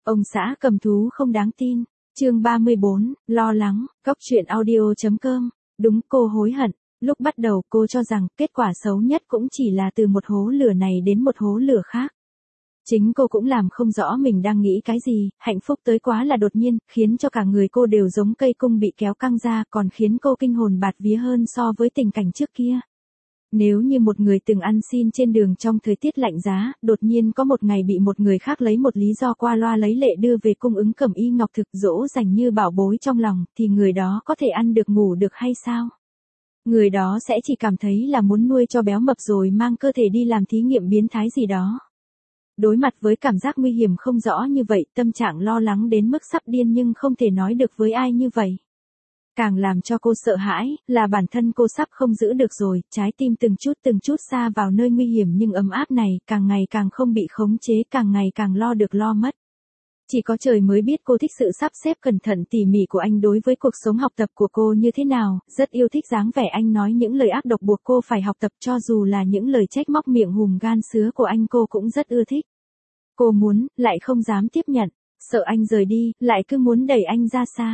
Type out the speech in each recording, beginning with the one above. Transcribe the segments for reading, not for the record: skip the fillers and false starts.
Ông xã cầm thú không đáng tin. Chương 34, lo lắng, Cóc truyện audio.com. Đúng, cô hối hận. Lúc bắt đầu cô cho rằng kết quả xấu nhất cũng chỉ là từ một hố lửa này đến một hố lửa khác. Chính cô cũng làm không rõ mình đang nghĩ cái gì, hạnh phúc tới quá là đột nhiên, khiến cho cả người cô đều giống cây cung bị kéo căng ra, còn khiến cô kinh hồn bạt vía hơn so với tình cảnh trước kia. Nếu như một người từng ăn xin trên đường trong thời tiết lạnh giá, đột nhiên có một ngày bị một người khác lấy một lý do qua loa lấy lệ đưa về cung ứng cẩm y ngọc thực dỗ dành như bảo bối trong lòng, thì người đó có thể ăn được ngủ được hay sao? Người đó sẽ chỉ cảm thấy là muốn nuôi cho béo mập rồi mang cơ thể đi làm thí nghiệm biến thái gì đó. Đối mặt với cảm giác nguy hiểm không rõ như vậy, tâm trạng lo lắng đến mức sắp điên nhưng không thể nói được với ai như vậy. Càng làm cho cô sợ hãi, là bản thân cô sắp không giữ được rồi, trái tim từng chút xa vào nơi nguy hiểm nhưng ấm áp này, càng ngày càng không bị khống chế, càng ngày càng lo được lo mất. Chỉ có trời mới biết cô thích sự sắp xếp cẩn thận tỉ mỉ của anh đối với cuộc sống học tập của cô như thế nào, rất yêu thích dáng vẻ anh nói những lời ác độc buộc cô phải học tập cho dù là những lời trách móc miệng hùm gan sứa của anh cô cũng rất ưa thích. Cô muốn, lại không dám tiếp nhận, sợ anh rời đi, lại cứ muốn đẩy anh ra xa.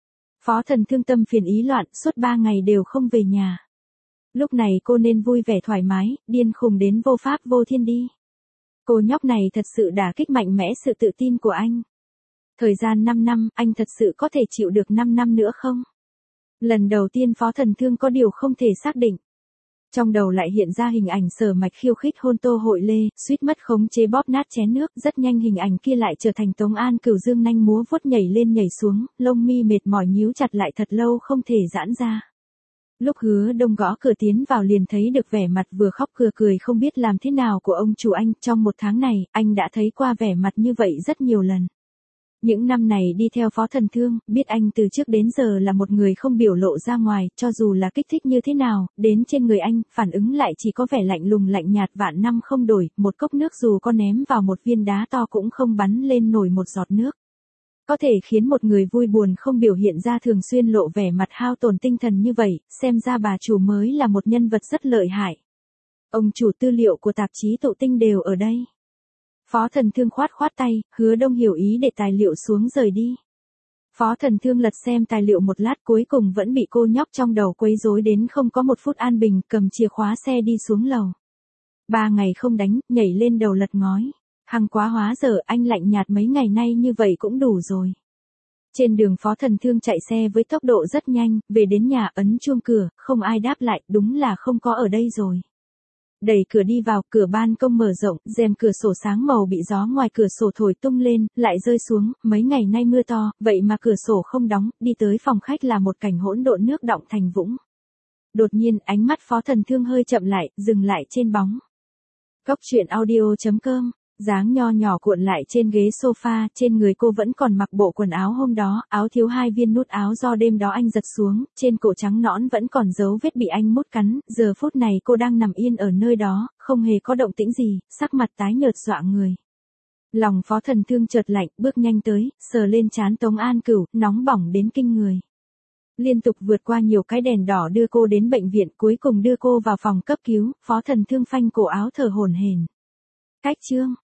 Phó Thần thương tâm phiền ý loạn, suốt 3 ngày đều không về nhà. Lúc này cô nên vui vẻ thoải mái, điên khùng đến vô pháp vô thiên đi. Cô nhóc này thật sự đả kích mạnh mẽ sự tự tin của anh. Thời gian 5 năm, anh thật sự có thể chịu được 5 năm nữa không? Lần đầu tiên Phó Thần thương có điều không thể xác định. Trong đầu lại hiện ra hình ảnh Sở Mạch khiêu khích hôn Tô Hội Lê, suýt mất khống chế bóp nát chén nước, rất nhanh hình ảnh kia lại trở thành Tống An Cửu dương nanh múa vuốt nhảy lên nhảy xuống, lông mi mệt mỏi nhíu chặt lại thật lâu không thể giãn ra. Lúc Hứa Đông gõ cửa tiến vào liền thấy được vẻ mặt vừa khóc vừa cười không biết làm thế nào của ông chủ anh, trong 1 tháng này, anh đã thấy qua vẻ mặt như vậy rất nhiều lần. Những năm này đi theo Phó Thần thương, biết anh từ trước đến giờ là một người không biểu lộ ra ngoài, cho dù là kích thích như thế nào, đến trên người anh, phản ứng lại chỉ có vẻ lạnh lùng lạnh nhạt vạn năm không đổi, một cốc nước dù có ném vào một viên đá to cũng không bắn lên nổi một giọt nước. Có thể khiến một người vui buồn không biểu hiện ra thường xuyên lộ vẻ mặt hao tổn tinh thần như vậy, xem ra bà chủ mới là một nhân vật rất lợi hại. Ông chủ tư liệu của tạp chí Tụ Tinh đều ở đây. Phó Thần thương khoát tay, Hứa Đông hiểu ý để tài liệu xuống rời đi. Phó Thần thương lật xem tài liệu một lát cuối cùng vẫn bị cô nhóc trong đầu quấy rối đến không có một phút an bình, cầm chìa khóa xe đi xuống lầu. 3 ngày không đánh, nhảy lên đầu lật ngói. Hằng quá hóa giờ anh lạnh nhạt mấy ngày nay như vậy cũng đủ rồi. Trên đường Phó Thần thương chạy xe với tốc độ rất nhanh, về đến nhà ấn chuông cửa, không ai đáp lại, đúng là không có ở đây rồi. Đẩy cửa đi vào, cửa ban công mở rộng, rèm cửa sổ sáng màu bị gió ngoài cửa sổ thổi tung lên, lại rơi xuống, mấy ngày nay mưa to, vậy mà cửa sổ không đóng, đi tới phòng khách là một cảnh hỗn độn nước đọng thành vũng. Đột nhiên, ánh mắt Phó Thần thương hơi chậm lại, dừng lại trên bóng. Cóc truyện audio.com. Dáng nho nhỏ cuộn lại trên ghế sofa, trên người cô vẫn còn mặc bộ quần áo hôm đó, áo thiếu 2 viên nút áo do đêm đó anh giật xuống, trên cổ trắng nõn vẫn còn dấu vết bị anh mút cắn, giờ phút này cô đang nằm yên ở nơi đó, không hề có động tĩnh gì, sắc mặt tái nhợt dọa người. Lòng Phó Thần thương chợt lạnh, bước nhanh tới, sờ lên trán Tống An Cửu, nóng bỏng đến kinh người. Liên tục vượt qua nhiều cái đèn đỏ đưa cô đến bệnh viện, cuối cùng đưa cô vào phòng cấp cứu, Phó Thần thương phanh cổ áo thở hổn hển. Cách chương